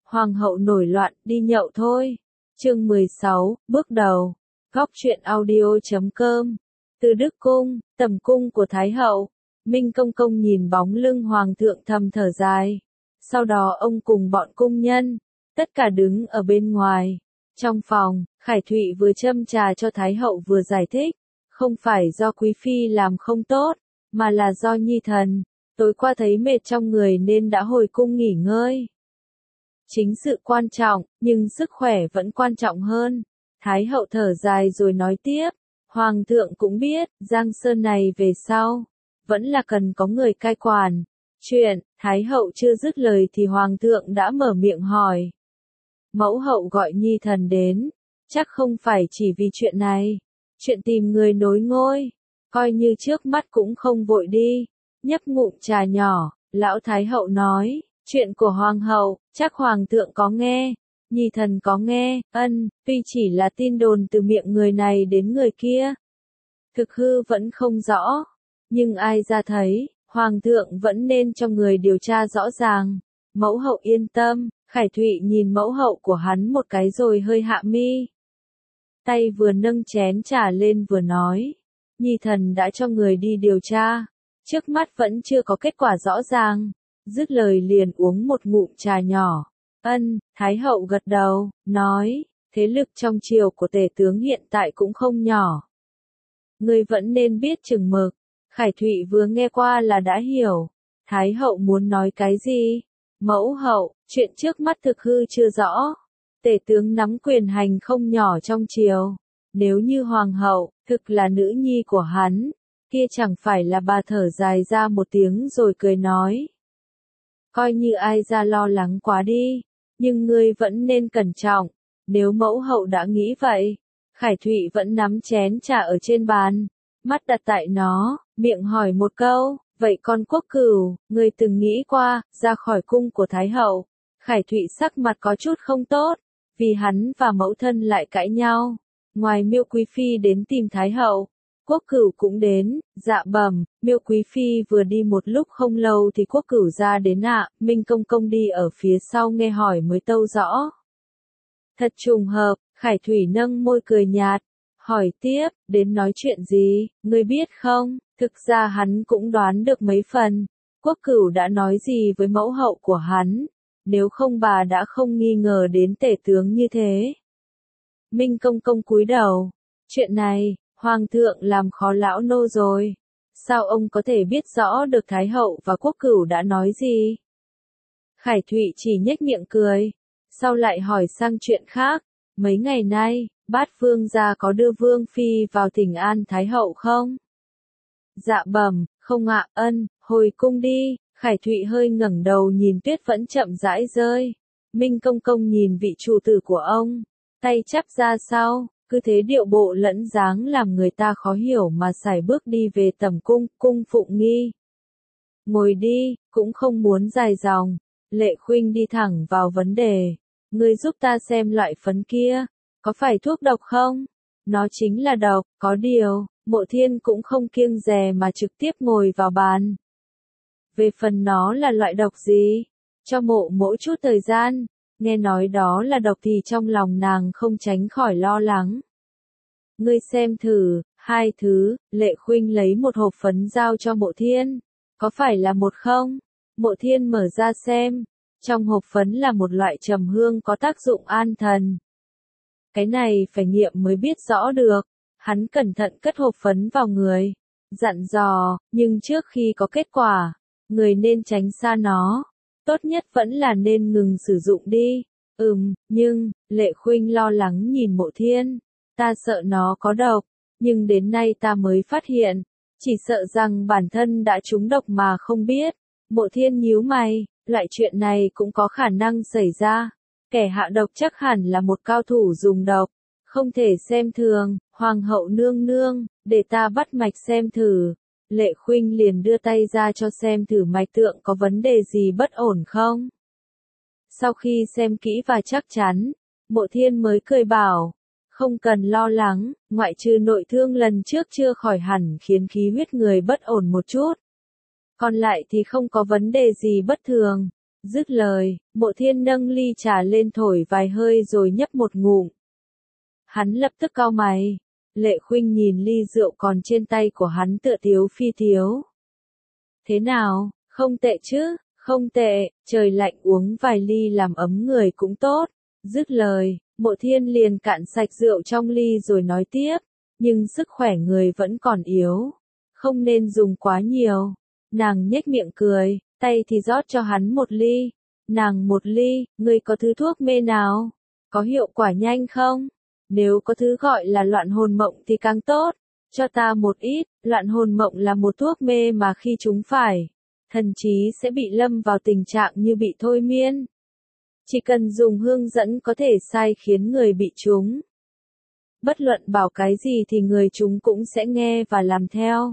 Hoàng hậu nổi loạn, đi nhậu thôi. Chương 16, bước đầu. Góc truyện audio.com. Từ Đức Cung, tầm cung của Thái hậu. Minh Công Công nhìn bóng lưng Hoàng thượng thầm thở dài. Sau đó ông cùng bọn cung nhân, tất cả đứng ở bên ngoài. Trong phòng, Khải Thụy vừa châm trà cho Thái hậu vừa giải thích. Không phải do Quý Phi làm không tốt, mà là do Nhi thần. Tối qua thấy mệt trong người nên đã hồi cung nghỉ ngơi. Chính sự quan trọng, nhưng sức khỏe vẫn quan trọng hơn. Thái hậu thở dài rồi nói tiếp. Hoàng thượng cũng biết, Giang Sơn này về sau, vẫn là cần có người cai quản. Chuyện, Thái hậu chưa dứt lời thì Hoàng thượng đã mở miệng hỏi. Mẫu hậu gọi Nhi thần đến, chắc không phải chỉ vì chuyện này. Chuyện tìm người nối ngôi, coi như trước mắt cũng không vội đi. Nhấp ngụm trà nhỏ, lão Thái hậu nói, chuyện của Hoàng hậu, chắc Hoàng thượng có nghe. Nhi thần có nghe, tuy chỉ là tin đồn từ miệng người này đến người kia. Thực hư vẫn không rõ, nhưng ai ra thấy, Hoàng thượng vẫn nên cho người điều tra rõ ràng. Mẫu hậu yên tâm, Khải Thụy nhìn mẫu hậu của hắn một cái rồi hơi hạ mi. Tay vừa nâng chén trà lên vừa nói, Nhi thần đã cho người đi điều tra, trước mắt vẫn chưa có kết quả rõ ràng. Dứt lời liền uống một ngụm trà nhỏ. Thái hậu gật đầu, nói, thế lực trong triều của tể tướng hiện tại cũng không nhỏ. Ngươi vẫn nên biết chừng mực. Khải Thụy vừa nghe qua là đã hiểu. Thái hậu muốn nói cái gì? Mẫu hậu, chuyện trước mắt thực hư chưa rõ. Tể tướng nắm quyền hành không nhỏ trong triều. Nếu như hoàng hậu, thực là nữ nhi của hắn, kia chẳng phải là bà thở dài ra một tiếng rồi cười nói. Coi như ai ra lo lắng quá đi, nhưng ngươi vẫn nên cẩn trọng, nếu mẫu hậu đã nghĩ vậy. Khải Thụy vẫn nắm chén trà ở trên bàn, mắt đặt tại nó, miệng hỏi một câu, vậy con Quốc Cửu, ngươi từng nghĩ qua, ra khỏi cung của Thái hậu. Khải Thụy sắc mặt có chút không tốt, vì hắn và mẫu thân lại cãi nhau. Ngoài Miêu Quý Phi đến tìm Thái hậu, Quốc Cửu cũng đến. Dạ bẩm, Miêu Quý Phi vừa đi một lúc không lâu thì Quốc Cửu ra đến ạ. Minh Công Công đi ở phía sau nghe hỏi mới tâu rõ. Thật trùng hợp, Khải Thủy nâng môi cười nhạt, hỏi tiếp, đến nói chuyện gì, ngươi biết không? Thực ra hắn cũng đoán được mấy phần. Quốc Cửu đã nói gì với mẫu hậu của hắn, nếu không bà đã không nghi ngờ đến tể tướng như thế. Minh Công Công cúi đầu, chuyện này, Hoàng thượng làm khó lão nô rồi. Sao ông có thể biết rõ được Thái hậu và Quốc Cửu đã nói gì? Khải Thụy chỉ nhếch miệng cười, sau lại hỏi sang chuyện khác. Mấy ngày nay, Bát Vương gia có đưa Vương Phi vào thỉnh an Thái hậu không? Dạ bẩm, không ạ. Hồi cung đi. Khải Thụy hơi ngẩng đầu nhìn tuyết vẫn chậm rãi rơi. Minh Công Công nhìn vị chủ tử của ông, tay chắp ra sau, cứ thế điệu bộ lẫn dáng làm người ta khó hiểu mà sải bước đi về tầm cung. Cung Phụng Nghi, ngồi đi, cũng không muốn dài dòng. Lệ Khuynh đi thẳng vào vấn đề. Ngươi giúp ta xem loại phấn kia, có phải thuốc độc không? Nó chính là độc, có điều, Mộ Thiên cũng không kiêng dè mà trực tiếp ngồi vào bàn. Về phần nó là loại độc gì? Cho mộ mỗi chút thời gian, nghe nói đó là độc thì trong lòng nàng không tránh khỏi lo lắng. Ngươi xem thử, 2 thứ. Lệ Khuynh lấy một hộp phấn giao cho Mộ Thiên. Có phải là một không? Mộ Thiên mở ra xem. Trong hộp phấn là một loại trầm hương có tác dụng an thần. Cái này phải nghiệm mới biết rõ được. Hắn cẩn thận cất hộp phấn vào người, dặn dò, nhưng trước khi có kết quả, người nên tránh xa nó. Tốt nhất vẫn là nên ngừng sử dụng đi. Nhưng, Lệ Khuynh lo lắng nhìn Mộ Thiên. Ta sợ nó có độc, nhưng đến nay ta mới phát hiện. Chỉ sợ rằng bản thân đã trúng độc mà không biết. Mộ Thiên nhíu mày, loại chuyện này cũng có khả năng xảy ra. Kẻ hạ độc chắc hẳn là một cao thủ dùng độc. Không thể xem thường. Hoàng hậu nương nương, để ta bắt mạch xem thử. Lệ Khuynh liền đưa tay ra cho xem thử mạch tượng có vấn đề gì bất ổn không. Sau khi xem kỹ và chắc chắn, Mộ Thiên mới cười bảo, không cần lo lắng, ngoại trừ nội thương lần trước chưa khỏi hẳn khiến khí huyết người bất ổn một chút. Còn lại thì không có vấn đề gì bất thường. Dứt lời, Mộ Thiên nâng ly trà lên thổi vài hơi rồi nhấp một ngụm. Hắn lập tức cau mày. Lệ Khuynh nhìn ly rượu còn trên tay của hắn tựa thiếu phi thiếu. Thế nào, không tệ chứ, không tệ, trời lạnh uống vài ly làm ấm người cũng tốt. Dứt lời, Mộ Thiên liền cạn sạch rượu trong ly rồi nói tiếp, nhưng sức khỏe người vẫn còn yếu, không nên dùng quá nhiều. Nàng nhếch miệng cười, tay thì rót cho hắn một ly. Nàng một ly, ngươi có thứ thuốc mê nào? Có hiệu quả nhanh không? Nếu có thứ gọi là loạn hồn mộng thì càng tốt. Cho ta một ít. Loạn hồn mộng là một thuốc mê mà khi chúng phải, thần trí sẽ bị lâm vào tình trạng như bị thôi miên. Chỉ cần dùng hương dẫn có thể sai khiến người bị trúng. Bất luận bảo cái gì thì người chúng cũng sẽ nghe và làm theo.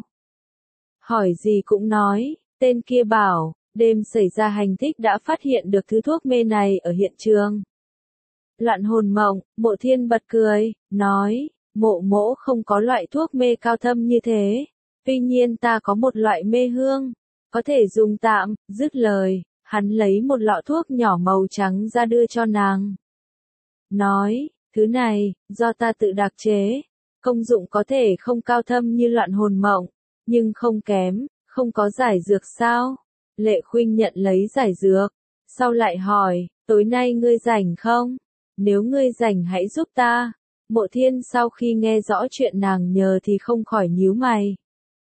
Hỏi gì cũng nói, tên kia bảo, đêm xảy ra hành thích đã phát hiện được thứ thuốc mê này ở hiện trường. Loạn hồn mộng, Mộ Thiên bật cười, nói, Mộ mỗ không có loại thuốc mê cao thâm như thế. Tuy nhiên ta có một loại mê hương, có thể dùng tạm. Dứt lời, hắn lấy một lọ thuốc nhỏ màu trắng ra đưa cho nàng. Nói, thứ này, do ta tự đặc chế, công dụng có thể không cao thâm như loạn hồn mộng, nhưng không kém, không có giải dược sao? Lệ Khuynh nhận lấy giải dược, sau lại hỏi, tối nay ngươi rảnh không? Nếu ngươi rảnh hãy giúp ta. Mộ Thiên sau khi nghe rõ chuyện nàng nhờ thì không khỏi nhíu mày.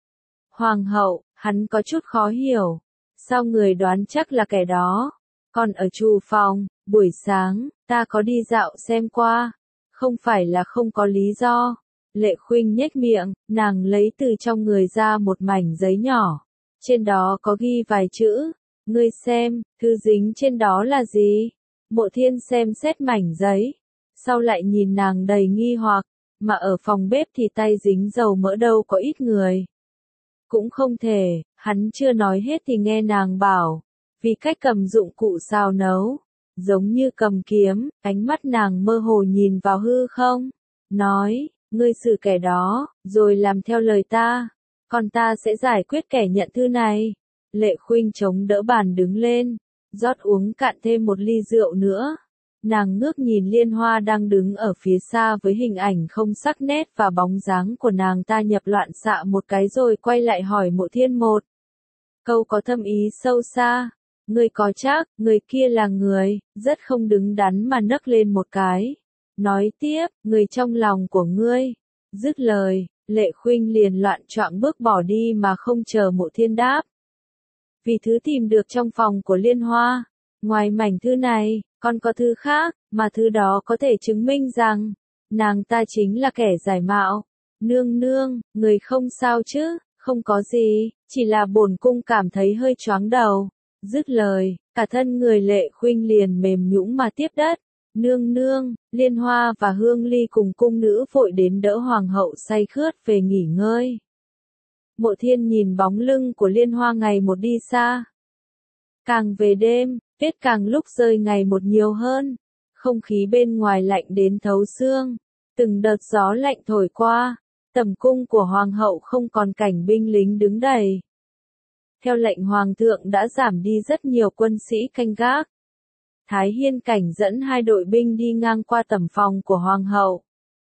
Hoàng hậu, hắn có chút khó hiểu. Sao người đoán chắc là kẻ đó? Còn ở trù phòng, buổi sáng, ta có đi dạo xem qua. Không phải là không có lý do. Lệ Khuynh nhếch miệng, nàng lấy từ trong người ra một mảnh giấy nhỏ. Trên đó có ghi vài chữ. Ngươi xem, thứ dính trên đó là gì? Mộ Thiên xem xét mảnh giấy. Sau lại nhìn nàng đầy nghi hoặc, mà ở phòng bếp thì tay dính dầu mỡ đâu có ít người. Cũng không thể, hắn chưa nói hết thì nghe nàng bảo, vì cách cầm dụng cụ xào nấu, giống như cầm kiếm. Ánh mắt nàng mơ hồ nhìn vào hư không, nói, ngươi xử kẻ đó, rồi làm theo lời ta, còn ta sẽ giải quyết kẻ nhận thư này. Lệ Khuynh chống đỡ bàn đứng lên, rót uống cạn thêm một ly rượu nữa. Nàng ngước nhìn Liên Hoa đang đứng ở phía xa với hình ảnh không sắc nét và bóng dáng của nàng ta nhập loạn xạ một cái rồi quay lại hỏi Mộ Thiên một câu có thâm ý sâu xa. Ngươi có chắc, người kia là người, rất không đứng đắn mà nấc lên một cái. Nói tiếp, người trong lòng của ngươi. Dứt lời, Lệ Khuynh liền loạn choạng bước bỏ đi mà không chờ Mộ Thiên đáp. Vì thứ tìm được trong phòng của Liên Hoa, ngoài mảnh thư này, còn có thứ khác, mà thứ đó có thể chứng minh rằng, nàng ta chính là kẻ giải mạo. Nương nương, người không sao chứ? Không có gì, chỉ là bổn cung cảm thấy hơi choáng đầu. Dứt lời, cả thân người Lệ Khuynh liền mềm nhũn mà tiếp đất. Nương nương, Liên Hoa và Hương Ly cùng cung nữ vội đến đỡ hoàng hậu say khướt về nghỉ ngơi. Mộ Thiên nhìn bóng lưng của Liên Hoa ngày một đi xa. Càng về đêm, tuyết càng lúc rơi ngày một nhiều hơn. Không khí bên ngoài lạnh đến thấu xương. Từng đợt gió lạnh thổi qua. Tầm cung của hoàng hậu không còn cảnh binh lính đứng đầy. Theo lệnh hoàng thượng đã giảm đi rất nhiều quân sĩ canh gác. Thái Hiên Cảnh dẫn 2 đội binh đi ngang qua tầm phòng của hoàng hậu.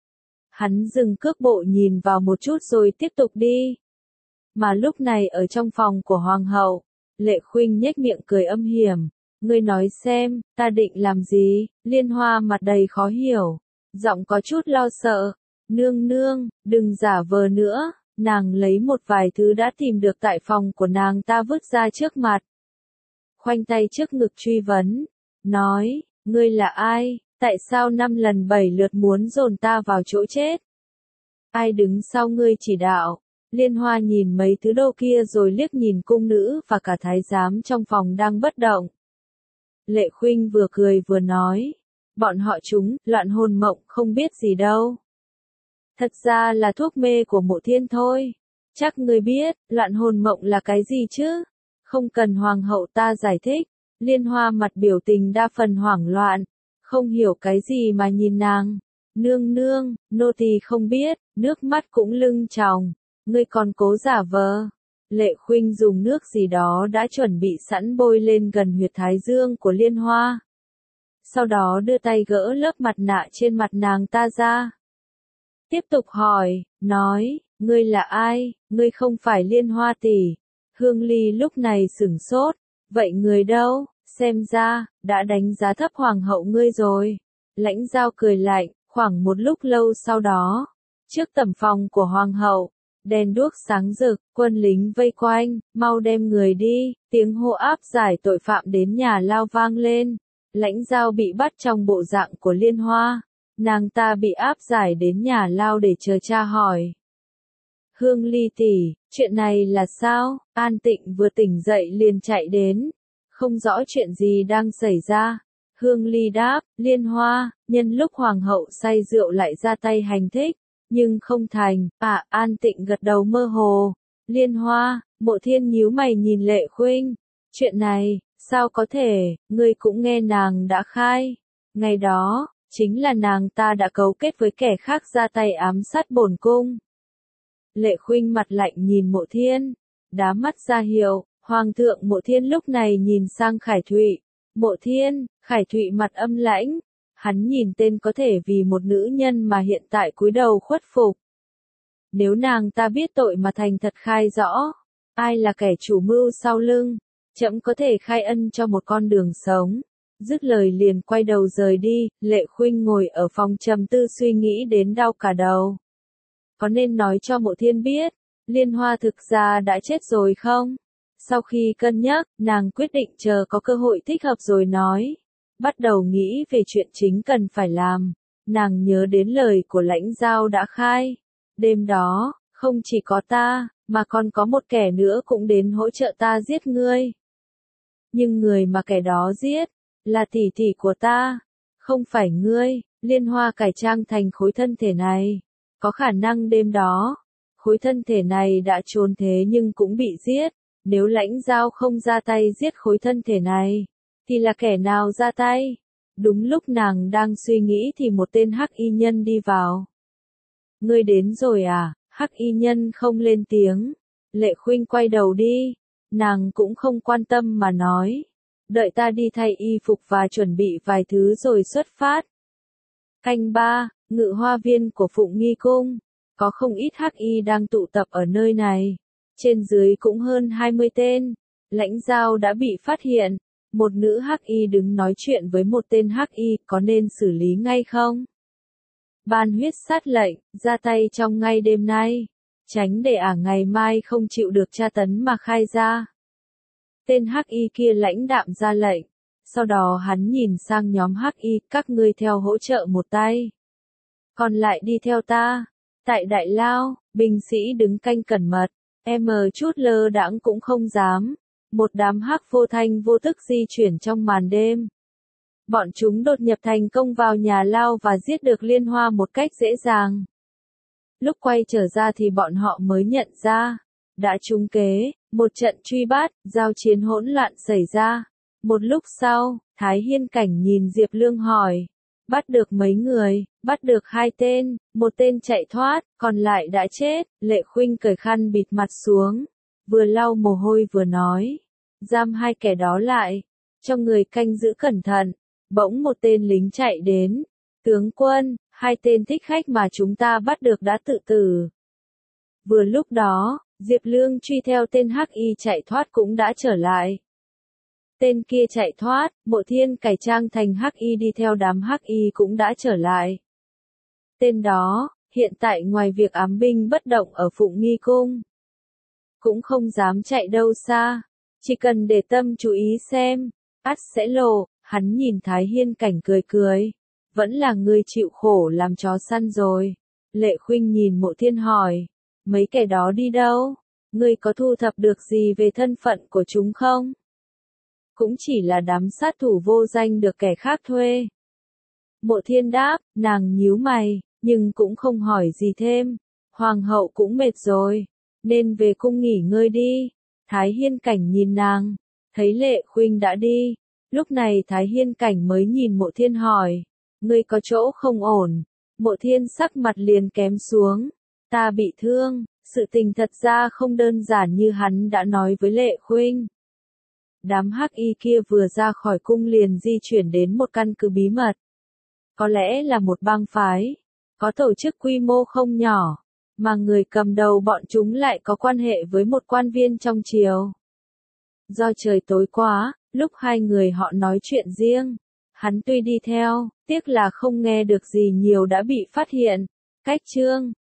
Hắn dừng cước bộ nhìn vào một chút rồi tiếp tục đi. Mà lúc này ở trong phòng của hoàng hậu, Lệ Khuynh nhếch miệng cười âm hiểm. Ngươi nói xem, ta định làm gì? Liên Hoa mặt đầy khó hiểu, giọng có chút lo sợ. Nương nương, đừng giả vờ nữa. Nàng lấy một vài thứ đã tìm được tại phòng của nàng ta vứt ra trước mặt. Khoanh tay trước ngực truy vấn. Nói, ngươi là ai? Tại sao 5 lần 7 lượt muốn dồn ta vào chỗ chết? Ai đứng sau ngươi chỉ đạo? Liên Hoa nhìn mấy thứ đồ kia rồi liếc nhìn cung nữ và cả thái giám trong phòng đang bất động. Lệ Khuynh vừa cười vừa nói. Bọn họ chúng, loạn hồn mộng không biết gì đâu. Thật ra là thuốc mê của Mộ Thiên thôi. Chắc ngươi biết, loạn hồn mộng là cái gì chứ? Không cần hoàng hậu ta giải thích. Liên Hoa mặt biểu tình đa phần hoảng loạn. Không hiểu cái gì mà nhìn nàng. Nương nương, nô tỳ không biết, nước mắt cũng lưng tròng. Ngươi còn cố giả vờ. Lệ Khuynh dùng nước gì đó đã chuẩn bị sẵn bôi lên gần huyệt thái dương của Liên Hoa. Sau đó đưa tay gỡ lớp mặt nạ trên mặt nàng ta ra. Tiếp tục hỏi, nói, ngươi là ai, ngươi không phải Liên Hoa tỷ. Hương Ly lúc này sửng sốt, vậy người đâu, xem ra, đã đánh giá thấp hoàng hậu ngươi rồi. Lãnh Giao cười lạnh, khoảng một lúc lâu sau đó, trước tẩm phòng của hoàng hậu, đèn đuốc sáng rực, quân lính vây quanh, mau đem người đi, tiếng hô áp giải tội phạm đến nhà lao vang lên. Lãnh Giao bị bắt trong bộ dạng của Liên Hoa, nàng ta bị áp giải đến nhà lao để chờ tra hỏi. Hương Ly tỷ, chuyện này là sao? An Tịnh vừa tỉnh dậy liền chạy đến, không rõ chuyện gì đang xảy ra. Hương Ly đáp, Liên Hoa, nhân lúc hoàng hậu say rượu lại ra tay hành thích, nhưng không thành. An Tịnh gật đầu mơ hồ. Liên Hoa, Mộ Thiên nhíu mày nhìn Lệ Khuynh, chuyện này, sao có thể, ngươi cũng nghe nàng đã khai. Ngày đó, chính là nàng ta đã cấu kết với kẻ khác ra tay ám sát bổn cung. Lệ Khuynh mặt lạnh nhìn Mộ Thiên, đá mắt ra hiệu, Hoàng thượng. Mộ Thiên lúc này nhìn sang Khải Thụy. Mộ Thiên, Khải Thụy mặt âm lãnh, hắn nhìn tên có thể vì một nữ nhân mà hiện tại cúi đầu khuất phục. Nếu nàng ta biết tội mà thành thật khai rõ, ai là kẻ chủ mưu sau lưng, trẫm có thể khai ân cho một con đường sống. Dứt lời liền quay đầu rời đi. Lệ Khuynh ngồi ở phòng trầm tư suy nghĩ đến đau cả đầu. Có nên nói cho Mộ Thiên biết, Liên Hoa thực ra đã chết rồi không? Sau khi cân nhắc, nàng quyết định chờ có cơ hội thích hợp rồi nói. Bắt đầu nghĩ về chuyện chính cần phải làm. Nàng nhớ đến lời của Lãnh Giao đã khai. Đêm đó, không chỉ có ta, mà còn có một kẻ nữa cũng đến hỗ trợ ta giết ngươi. Nhưng người mà kẻ đó giết, là tỷ tỷ của ta, không phải ngươi. Liên Hoa cải trang thành khối thân thể này. Có khả năng đêm đó, khối thân thể này đã trốn thế nhưng cũng bị giết. Nếu Lãnh Giao không ra tay giết khối thân thể này, thì là kẻ nào ra tay? Đúng lúc nàng đang suy nghĩ thì một tên hắc y nhân đi vào. Ngươi đến rồi à? Hắc y nhân không lên tiếng. Lệ Khuynh quay đầu đi. Nàng cũng không quan tâm mà nói. Đợi ta đi thay y phục và chuẩn bị vài thứ rồi xuất phát. Canh 3, Ngự Hoa Viên của Phụng Nghi Cung. Có không ít hắc y đang tụ tập ở nơi này. Trên dưới cũng hơn 20 tên. Lãnh Giao đã bị phát hiện. Một nữ hắc y đứng nói chuyện với một tên hắc y, có nên xử lý ngay không? Ban huyết sát lệnh, ra tay trong ngay đêm nay. Tránh để ngày mai không chịu được tra tấn mà khai ra. Tên hắc y kia lãnh đạm ra lệnh. Sau đó hắn nhìn sang nhóm hắc y, các ngươi theo hỗ trợ một tay. Còn lại đi theo ta. Tại đại lao, binh sĩ đứng canh cẩn mật. Chút lơ đãng cũng không dám. Một đám hắc vô thanh vô tức di chuyển trong màn đêm. Bọn chúng đột nhập thành công vào nhà lao và giết được Liên Hoa một cách dễ dàng. Lúc quay trở ra thì bọn họ mới nhận ra, đã trúng kế, một trận truy bắt, giao chiến hỗn loạn xảy ra. Một lúc sau, Thái Hiên Cảnh nhìn Diệp Lương hỏi, bắt được mấy người? Bắt được 2 tên, một tên chạy thoát, còn lại đã chết. Lệ Khuynh cởi khăn bịt mặt xuống, vừa lau mồ hôi vừa nói, giam 2 kẻ đó lại, cho người canh giữ cẩn thận. Bỗng một tên lính chạy đến, tướng quân, 2 tên thích khách mà chúng ta bắt được đã tự tử. Vừa lúc đó, Diệp Lương truy theo tên hắc y chạy thoát cũng đã trở lại. Tên kia chạy thoát, Mộ Thiên cải trang thành hắc y đi theo đám hắc y cũng đã trở lại. Tên đó, hiện tại ngoài việc ám binh bất động ở Phụng Nghi Cung, cũng không dám chạy đâu xa, chỉ cần để tâm chú ý xem, ắt sẽ lộ. Hắn nhìn Thái Hiên Cảnh cười cười, vẫn là ngươi chịu khổ làm chó săn rồi. Lệ Khuynh nhìn Mộ Thiên hỏi, mấy kẻ đó đi đâu? Ngươi có thu thập được gì về thân phận của chúng không? Cũng chỉ là đám sát thủ vô danh được kẻ khác thuê. Mộ Thiên đáp, nàng nhíu mày, nhưng cũng không hỏi gì thêm. Hoàng hậu cũng mệt rồi, nên về cung nghỉ ngơi đi. Thái Hiên Cảnh nhìn nàng, thấy Lệ Khuynh đã đi. Lúc này Thái Hiên Cảnh mới nhìn Mộ Thiên hỏi, ngươi có chỗ không ổn? Mộ Thiên sắc mặt liền kém xuống, ta bị thương, Sự tình thật ra không đơn giản như hắn đã nói với Lệ Khuynh. Đám hắc y kia vừa ra khỏi cung liền di chuyển đến một căn cứ bí mật. Có lẽ là một bang phái, có tổ chức quy mô không nhỏ, mà người cầm đầu bọn chúng lại có quan hệ với một quan viên trong triều. Do trời tối quá, lúc hai người họ nói chuyện riêng, hắn tuy đi theo, tiếc là không nghe được gì nhiều đã bị phát hiện. Cách chương